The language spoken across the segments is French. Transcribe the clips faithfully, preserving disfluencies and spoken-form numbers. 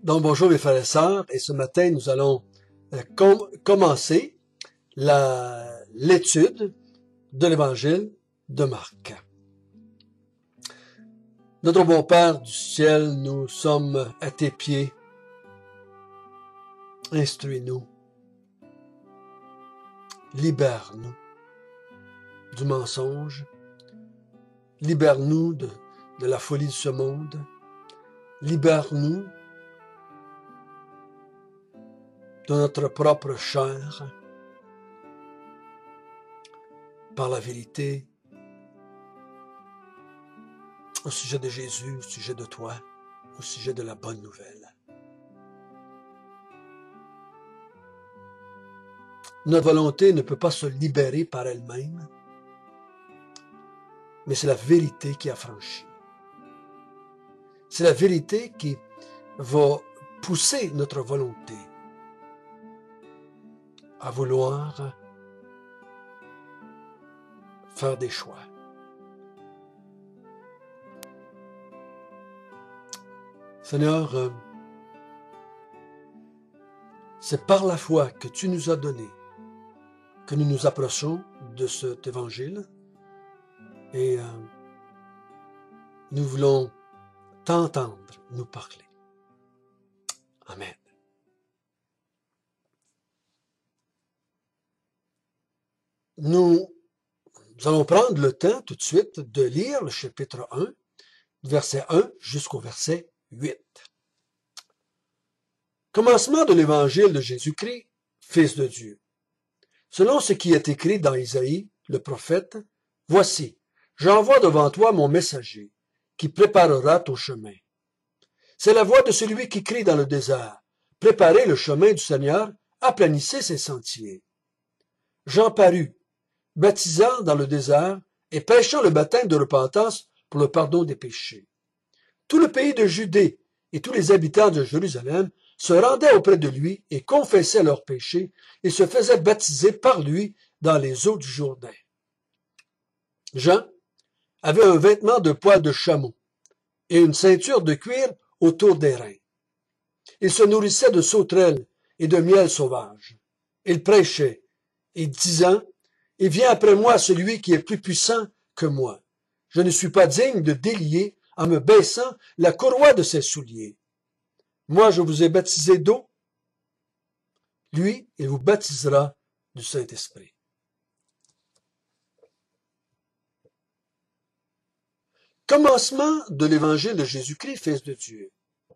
Donc bonjour mes frères et sœurs, et ce matin nous allons euh, com commencer l'étude de l'évangile de Marc. Notre bon Père du ciel, nous sommes à tes pieds. Instruis-nous. Libère-nous du mensonge. Libère-nous de, de la folie de ce monde. Libère-nous de notre propre chair par la vérité au sujet de Jésus, au sujet de toi, au sujet de la bonne nouvelle. Notre volonté ne peut pas se libérer par elle-même, mais c'est la vérité qui a franchi. C'est la vérité qui va pousser notre volonté à vouloir faire des choix. Seigneur, euh, c'est par la foi que tu nous as donné que nous nous approchons de cet évangile et euh, nous voulons t'entendre nous parler. Amen. Nous allons prendre le temps tout de suite de lire le chapitre un, verset un jusqu'au verset huit. Commencement de l'évangile de Jésus-Christ, Fils de Dieu. Selon ce qui est écrit dans Isaïe, le prophète, « Voici, j'envoie devant toi mon messager, qui préparera ton chemin. C'est la voix de celui qui crie dans le désert, « Préparez le chemin du Seigneur, aplanissez ses sentiers. » Jean parut, baptisant dans le désert et prêchant le baptême de repentance pour le pardon des péchés. Tout le pays de Judée et tous les habitants de Jérusalem se rendaient auprès de lui et confessaient leurs péchés et se faisaient baptiser par lui dans les eaux du Jourdain. Jean avait un vêtement de poil de chameau et une ceinture de cuir autour des reins. Il se nourrissait de sauterelles et de miel sauvage. Il prêchait et disant, « Il vient après moi celui qui est plus puissant que moi. Je ne suis pas digne de délier en me baissant la courroie de ses souliers. Moi, je vous ai baptisé d'eau. Lui, il vous baptisera du Saint-Esprit. » Commencement de l'évangile de Jésus-Christ, Fils de Dieu.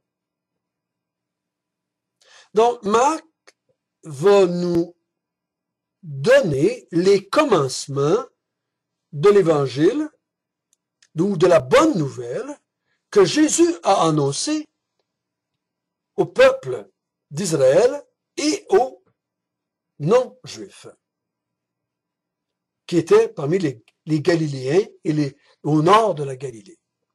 Donc, Marc va nous donner les commencements de l'évangile ou de la bonne nouvelle que Jésus a annoncé au peuple d'Israël et aux non-juifs, qui étaient parmi les, les Galiléens et les, au nord de la Galilée.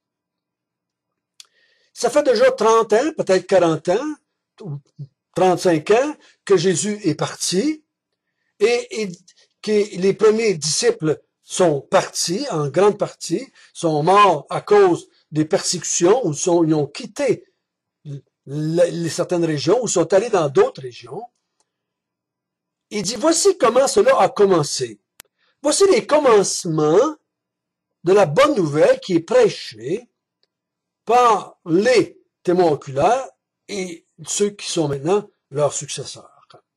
Ça fait déjà trente ans, peut-être quarante ans, ou trente-cinq ans, que Jésus est parti et, et que les premiers disciples sont partis, en grande partie, sont morts à cause des persécutions, ou sont, ils ont quitté les certaines régions, ou sont allés dans d'autres régions. Il dit, voici comment cela a commencé. Voici les commencements de la bonne nouvelle qui est prêchée par les témoins oculaires et ceux qui sont maintenant leurs successeurs.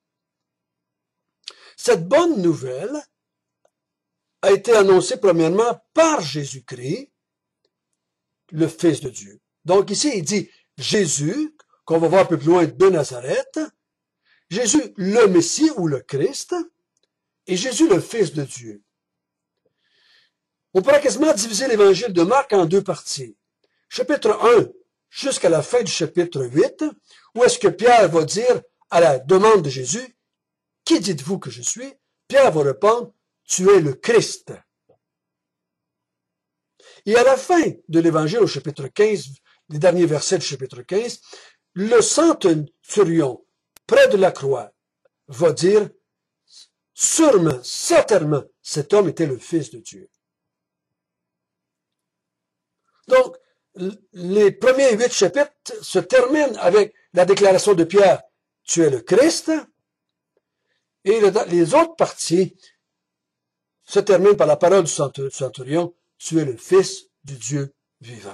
Cette bonne nouvelle a été annoncée premièrement par Jésus-Christ, le Fils de Dieu. Donc ici, il dit Jésus, qu'on va voir un peu plus loin de Nazareth, Jésus le Messie ou le Christ, et Jésus le Fils de Dieu. On pourrait quasiment diviser l'évangile de Marc en deux parties. Chapitre un jusqu'à la fin du chapitre huit, où est-ce que Pierre va dire à la demande de Jésus, « Qui dites-vous que je suis ?» Pierre va répondre, « Tu es le Christ. » Et à la fin de l'évangile au chapitre quinze, les derniers versets du chapitre quinze, le centurion, près de la croix, va dire, sûrement, certainement, cet homme était le Fils de Dieu. Donc, les premiers huit chapitres se terminent avec la déclaration de Pierre, tu es le Christ, et le, les autres parties se terminent par la parole du centurion, tu es le Fils du Dieu vivant.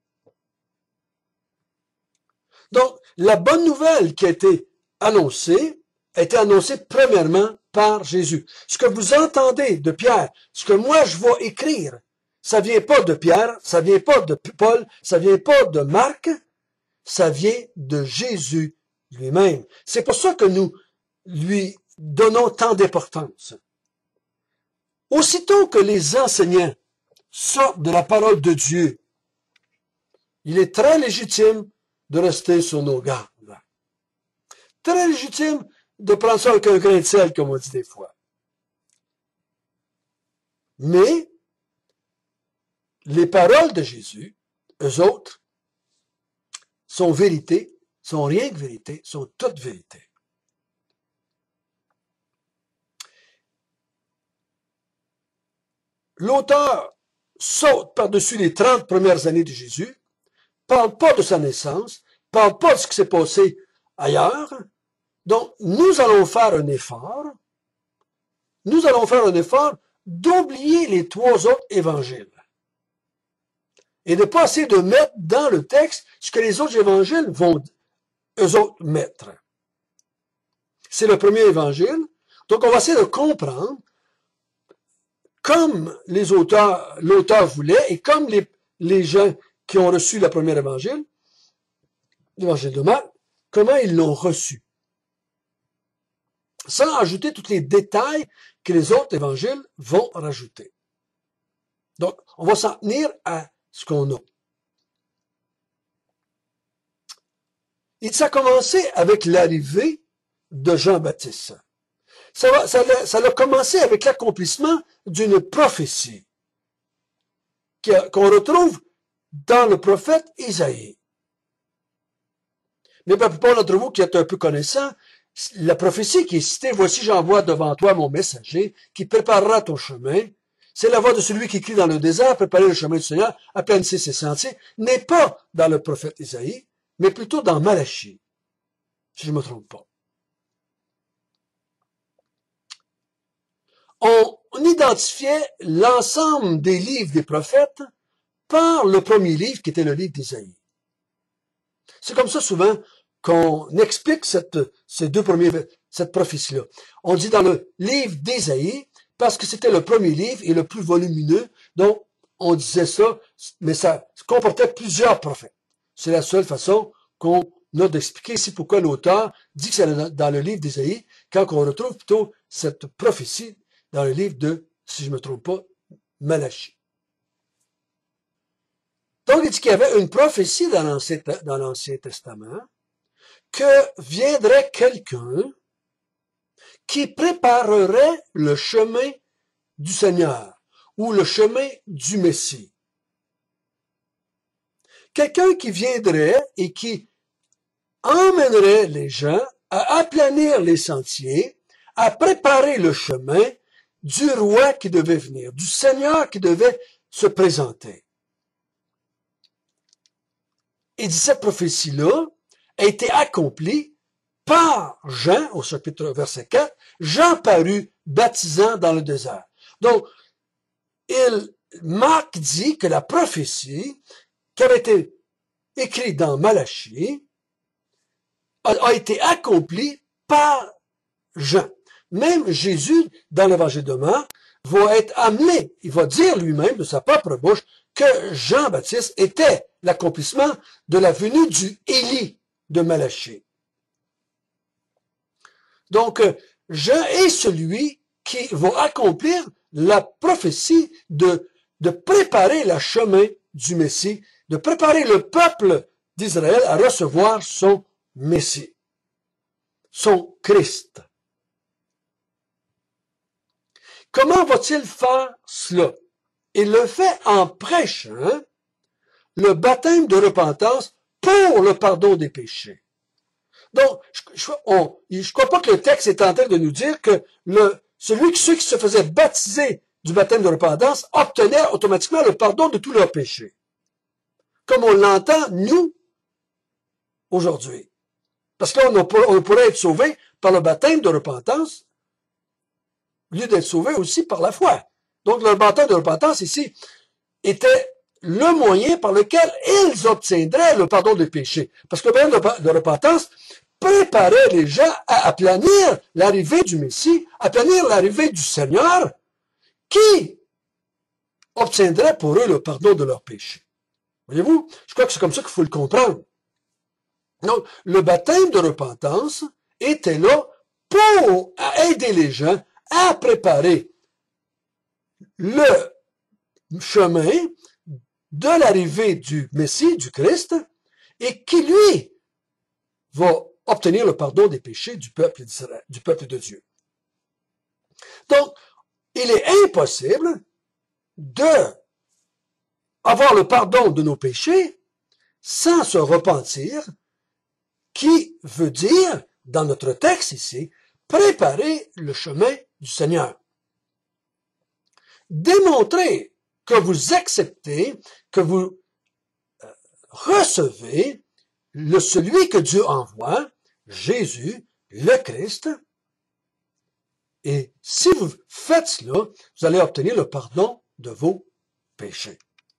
Donc, la bonne nouvelle qui a été annoncée, a été annoncée premièrement par Jésus. Ce que vous entendez de Pierre, ce que moi je vais écrire, ça vient pas de Pierre, ça vient pas de Paul, ça vient pas de Marc, ça vient de Jésus lui-même. C'est pour ça que nous lui donnons tant d'importance. Aussitôt que les enseignants sortent de la parole de Dieu, il est très légitime de rester sur nos gardes. Très légitime de prendre ça avec un grain de sel, comme on dit des fois. Mais, les paroles de Jésus, eux autres, sont vérité, sont rien que vérité, sont toute vérité. L'auteur saute par-dessus les trente premières années de Jésus, parle pas de sa naissance, parle pas de ce qui s'est passé ailleurs. Donc, nous allons faire un effort, nous allons faire un effort d'oublier les trois autres évangiles. Et de ne pas essayer de mettre dans le texte ce que les autres évangiles vont, eux autres, mettre. C'est le premier évangile. Donc, on va essayer de comprendre comme les auteurs, l'auteur voulait et comme les, les gens qui ont reçu le premier évangile, l'évangile de Marc, comment ils l'ont reçu. Sans ajouter tous les détails que les autres évangiles vont rajouter. Donc, on va s'en tenir à ce qu'on a. Et ça a commencé avec l'arrivée de Jean-Baptiste. Ça, va, ça, a, ça a commencé avec l'accomplissement d'une prophétie qu'on retrouve dans le prophète Isaïe. Mais la plupart d'entre vous qui êtes un peu connaissants, la prophétie qui est citée, voici j'envoie devant toi mon messager qui préparera ton chemin. C'est la voix de celui qui crie dans le désert, préparez le chemin du Seigneur, aplanissez ses sentiers, n'est pas dans le prophète Isaïe, mais plutôt dans Malachie, si je ne me trompe pas. On identifiait l'ensemble des livres des prophètes par le premier livre qui était le livre d'Isaïe. C'est comme ça souvent qu'on explique cette, ces deux premiers, cette prophétie-là. On dit dans le livre d'Isaïe, parce que c'était le premier livre et le plus volumineux, donc on disait ça, mais ça comportait plusieurs prophètes. C'est la seule façon qu'on a d'expliquer ici pourquoi l'auteur dit que c'est dans le livre d'Isaïe, quand on retrouve plutôt cette prophétie dans le livre de, si je ne me trompe pas, Malachie. Donc, il dit qu'il y avait une prophétie dans l'Ancien Testament que viendrait quelqu'un qui préparerait le chemin du Seigneur ou le chemin du Messie. Quelqu'un qui viendrait et qui emmènerait les gens à aplanir les sentiers, à préparer le chemin du roi qui devait venir, du Seigneur qui devait se présenter. Et dit cette prophétie-là a été accomplie par Jean, au chapitre verset quatre, Jean parut baptisant dans le désert. Donc, il, Marc dit que la prophétie qui avait été écrite dans Malachie a, a été accomplie par Jean. Même Jésus, dans l'évangile de Marc, va être amené, il va dire lui-même de sa propre bouche que Jean-Baptiste était l'accomplissement de la venue du Élie de Malachie. Donc, Jean est celui qui va accomplir la prophétie de, de préparer le chemin du Messie, de préparer le peuple d'Israël à recevoir son Messie, son Christ. Comment va-t-il faire cela? Il le fait en prêchant le baptême de repentance pour le pardon des péchés. Donc, je ne crois pas que le texte est en train de nous dire que le, celui, ceux qui se faisaient baptiser du baptême de repentance obtenaient automatiquement le pardon de tous leurs péchés. Comme on l'entend, nous, aujourd'hui. Parce que là, on, pour, on pourrait être sauvé par le baptême de repentance, au lieu d'être sauvé aussi par la foi. Donc, le baptême de repentance ici était le moyen par lequel ils obtiendraient le pardon des péchés. Parce que le baptême de repentance préparait les gens à aplanir l'arrivée du Messie, aplanir l'arrivée du Seigneur, qui obtiendrait pour eux le pardon de leurs péchés. Voyez-vous? Je crois que c'est comme ça qu'il faut le comprendre. Donc, le baptême de repentance était là pour aider les gens à préparer le chemin de l'arrivée du Messie, du Christ, et qui, lui, va obtenir le pardon des péchés du peuple d'Israël, du peuple de Dieu. Donc, il est impossible de avoir le pardon de nos péchés sans se repentir, qui veut dire, dans notre texte ici, préparer le chemin du Seigneur. Démontrer que vous acceptez, que vous recevez le celui que Dieu envoie, Jésus, le Christ. Et si vous faites cela, vous allez obtenir le pardon de vos péchés.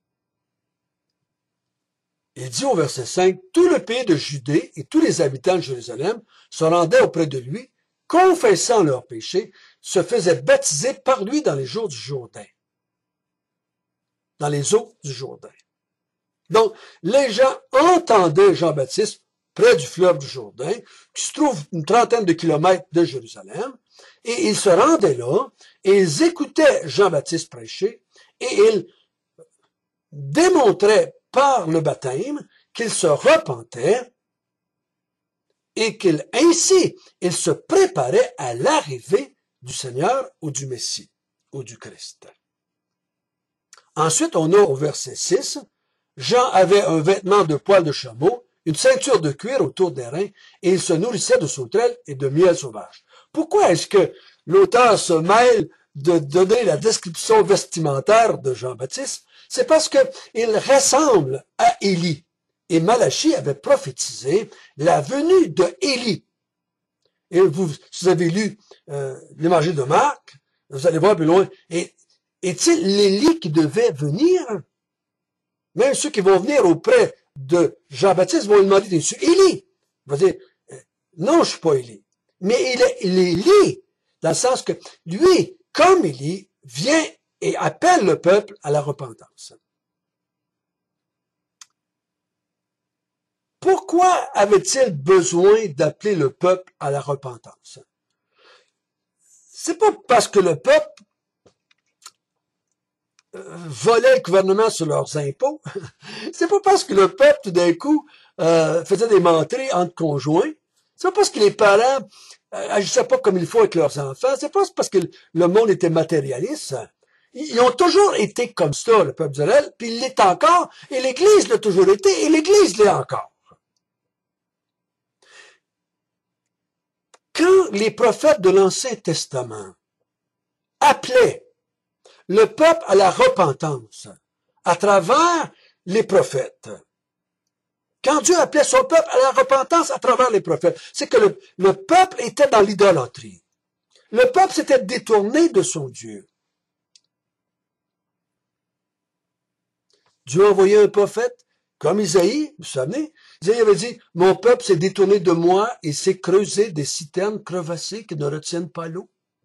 Il dit au verset cinq, « Tout le pays de Judée et tous les habitants de Jérusalem se rendaient auprès de lui, confessant leurs péchés, se faisaient baptiser par lui dans les jours du Jourdain. » Dans les eaux du Jourdain. Donc, les gens entendaient Jean-Baptiste près du fleuve du Jourdain, qui se trouve une trentaine de kilomètres de Jérusalem, et ils se rendaient là, et ils écoutaient Jean-Baptiste prêcher, et ils démontraient par le baptême qu'ils se repentaient, et qu'ils, ainsi, ils se préparaient à l'arrivée du Seigneur ou du Messie, ou du Christ. Ensuite, on a au verset six, Jean avait un vêtement de poil de chameau, une ceinture de cuir autour des reins, et il se nourrissait de sauterelles et de miel sauvage. Pourquoi est-ce que l'auteur se mêle de donner la description vestimentaire de Jean-Baptiste? C'est parce qu'il ressemble à Élie. Et Malachie avait prophétisé la venue de Élie. Et vous, si vous avez lu euh, l'Évangile de Marc, vous allez voir plus loin, et est-il l'Élie qui devait venir? Même ceux qui vont venir auprès de Jean-Baptiste vont lui demander, es-tu Élie? Il va dire, non, je suis pas Élie. Mais il est, il est Élie, dans le sens que lui, comme Élie, vient et appelle le peuple à la repentance. Pourquoi avait-il besoin d'appeler le peuple à la repentance? C'est pas parce que le peuple volait le gouvernement sur leurs impôts. C'est pas parce que le peuple, tout d'un coup, euh, faisait des menteries entre conjoints. C'est pas parce que les parents euh, agissaient pas comme il faut avec leurs enfants. C'est pas parce que le monde était matérialiste. Ils ont toujours été comme ça, le peuple d'Israël, puis il l'est encore, et l'Église l'a toujours été, et l'Église l'est encore. Quand les prophètes de l'Ancien Testament appelaient le peuple à la repentance à travers les prophètes, quand Dieu appelait son peuple à la repentance à travers les prophètes, c'est que le, le peuple était dans l'idolâtrie. Le peuple s'était détourné de son Dieu. Dieu a envoyé un prophète, comme Isaïe, vous vous souvenez, Isaïe avait dit, « Mon peuple s'est détourné de moi et s'est creusé des citernes crevassées qui ne retiennent pas l'eau. »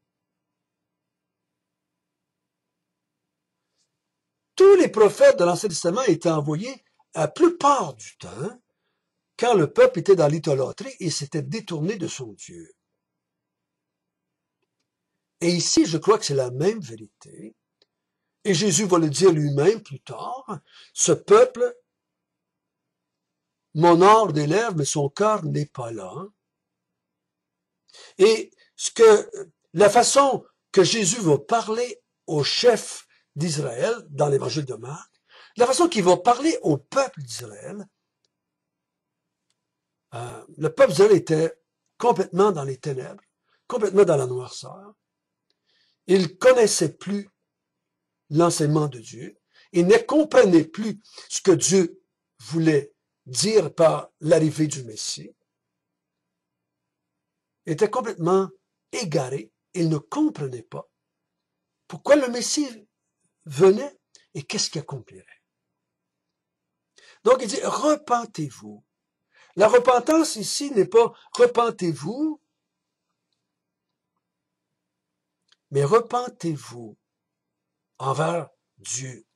Tous les prophètes de l'Ancien Testament étaient envoyés, à la plupart du temps, quand le peuple était dans l'idolâtrie et s'était détourné de son Dieu. Et ici, je crois que c'est la même vérité. Et Jésus va le dire lui-même plus tard, ce peuple m'honore des lèvres, mais son cœur n'est pas là. Et ce que, la façon que Jésus va parler au chef d'Israël dans l'évangile de Marc, la façon qu'il va parler au peuple d'Israël, euh, le peuple d'Israël était complètement dans les ténèbres, complètement dans la noirceur. Il ne connaissait plus l'enseignement de Dieu. Il ne comprenait plus ce que Dieu voulait dire par l'arrivée du Messie. étaient complètement égarés. Ils ne comprenaient pas pourquoi le Messie venait et qu'est-ce qu'il accomplirait. Donc il dit, repentez-vous. La repentance ici n'est pas repentez-vous, mais repentez-vous envers Dieu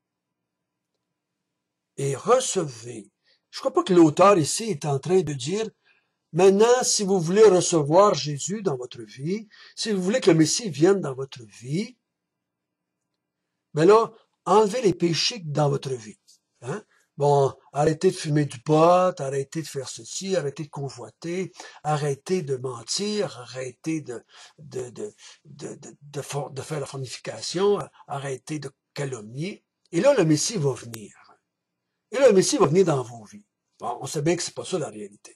et recevez. Je ne crois pas que l'auteur ici est en train de dire, maintenant, si vous voulez recevoir Jésus dans votre vie, si vous voulez que le Messie vienne dans votre vie, ben là, enlevez les péchés dans votre vie. Hein? Bon, arrêtez de fumer du pot, arrêtez de faire ceci, arrêtez de convoiter, arrêtez de mentir, arrêtez de, de, de, de, de, de, for, de faire la fornication, arrêtez de calomnier. Et là, le Messie va venir. Et là, le Messie va venir dans vos vies. Bon, on sait bien que c'est pas ça la réalité.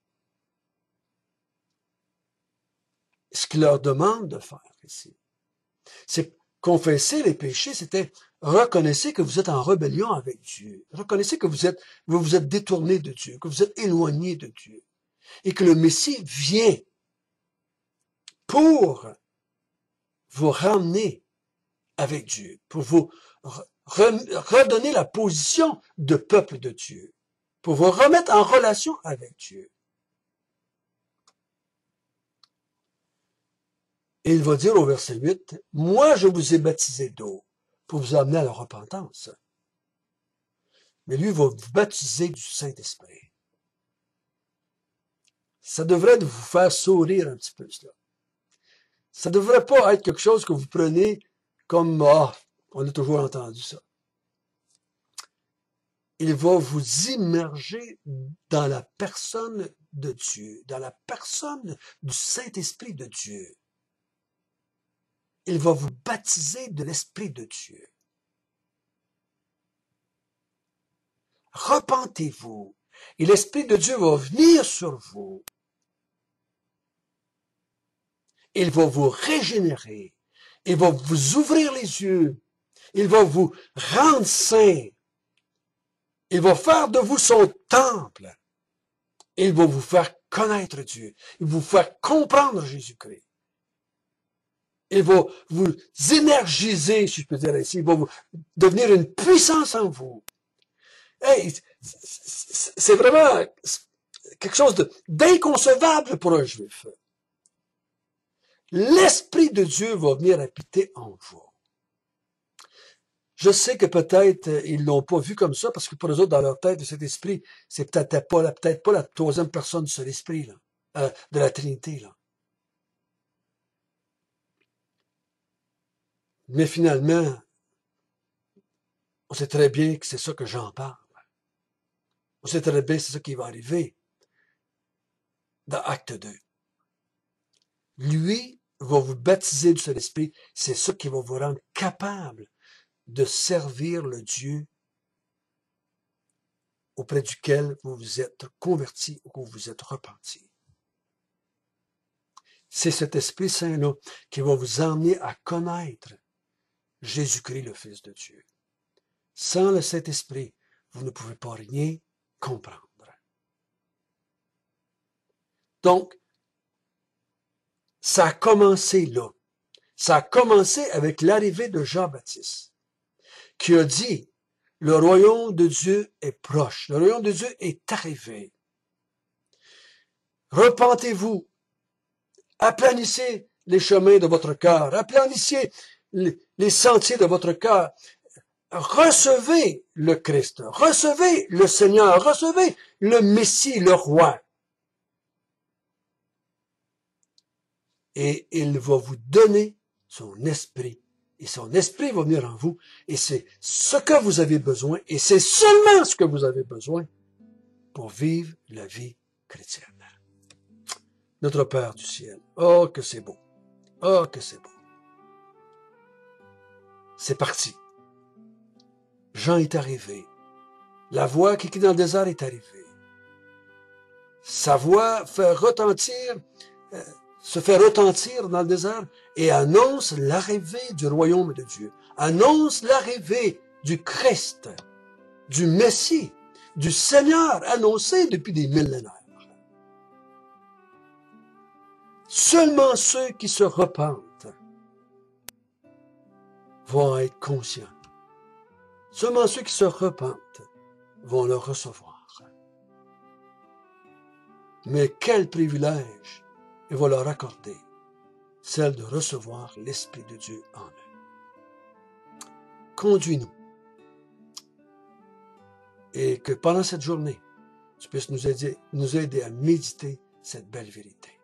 Ce qu'il leur demande de faire ici, c'est confesser les péchés, c'était reconnaissez que vous êtes en rébellion avec Dieu. Reconnaissez que vous êtes, vous vous êtes détourné de Dieu, que vous êtes éloigné de Dieu. Et que le Messie vient pour vous ramener avec Dieu, pour vous re redonner la position de peuple de Dieu, pour vous remettre en relation avec Dieu. Et il va dire au verset huit, « Moi, je vous ai baptisé d'eau pour vous amener à la repentance. » Mais lui va vous baptiser du Saint-Esprit. Ça devrait vous faire sourire un petit peu, cela. Ça ne devrait pas être quelque chose que vous prenez comme, ah, on a toujours entendu ça. Il va vous immerger dans la personne de Dieu, dans la personne du Saint-Esprit de Dieu. Il va vous baptiser de l'Esprit de Dieu. Repentez-vous, et l'Esprit de Dieu va venir sur vous. Il va vous régénérer. Il va vous ouvrir les yeux. Il va vous rendre saints. Il va faire de vous son temple. Il va vous faire connaître Dieu. Il va vous faire comprendre Jésus-Christ. Il va vous énergiser, si je peux dire ainsi. Il va vous devenir une puissance en vous. Hey, c'est vraiment quelque chose d'inconcevable pour un juif. L'Esprit de Dieu va venir habiter en vous. Je sais que peut-être ils l'ont pas vu comme ça, parce que pour eux autres, dans leur tête, cet esprit, c'est peut-être pas la, peut-être pas la troisième personne de cet esprit, là, euh, de la Trinité, là. Mais finalement, on sait très bien que c'est ça que Jean parle. On sait très bien que c'est ça qui va arriver dans Acte deux. Lui va vous baptiser du Saint-Esprit, c'est ça qui va vous rendre capable de servir le Dieu auprès duquel vous vous êtes converti ou que vous vous êtes repenti. C'est cet Esprit Saint-là qui va vous emmener à connaître Jésus-Christ, le Fils de Dieu. Sans le Saint-Esprit, vous ne pouvez pas rien comprendre. Donc, ça a commencé là. Ça a commencé avec l'arrivée de Jean-Baptiste, qui a dit, le royaume de Dieu est proche, le royaume de Dieu est arrivé. Repentez-vous, aplanissez les chemins de votre cœur, aplanissez les sentiers de votre cœur, recevez le Christ, recevez le Seigneur, recevez le Messie, le roi. Et il va vous donner son esprit. Et son esprit va venir en vous. Et c'est ce que vous avez besoin. Et c'est seulement ce que vous avez besoin pour vivre la vie chrétienne. Notre Père du ciel. Oh, que c'est beau. Oh, que c'est beau. C'est parti. Jean est arrivé. La voix qui est dans le désert est arrivée. Sa voix fait retentir... Euh, se fait retentir dans le désert et annonce l'arrivée du royaume de Dieu, annonce l'arrivée du Christ, du Messie, du Seigneur annoncé depuis des millénaires. Seulement ceux qui se repentent vont être conscients. Seulement ceux qui se repentent vont le recevoir. Mais quel privilège il va leur accorder, celle de recevoir l'Esprit de Dieu en eux. Conduis-nous. Et que pendant cette journée, tu puisses nous aider, nous aider à méditer cette belle vérité.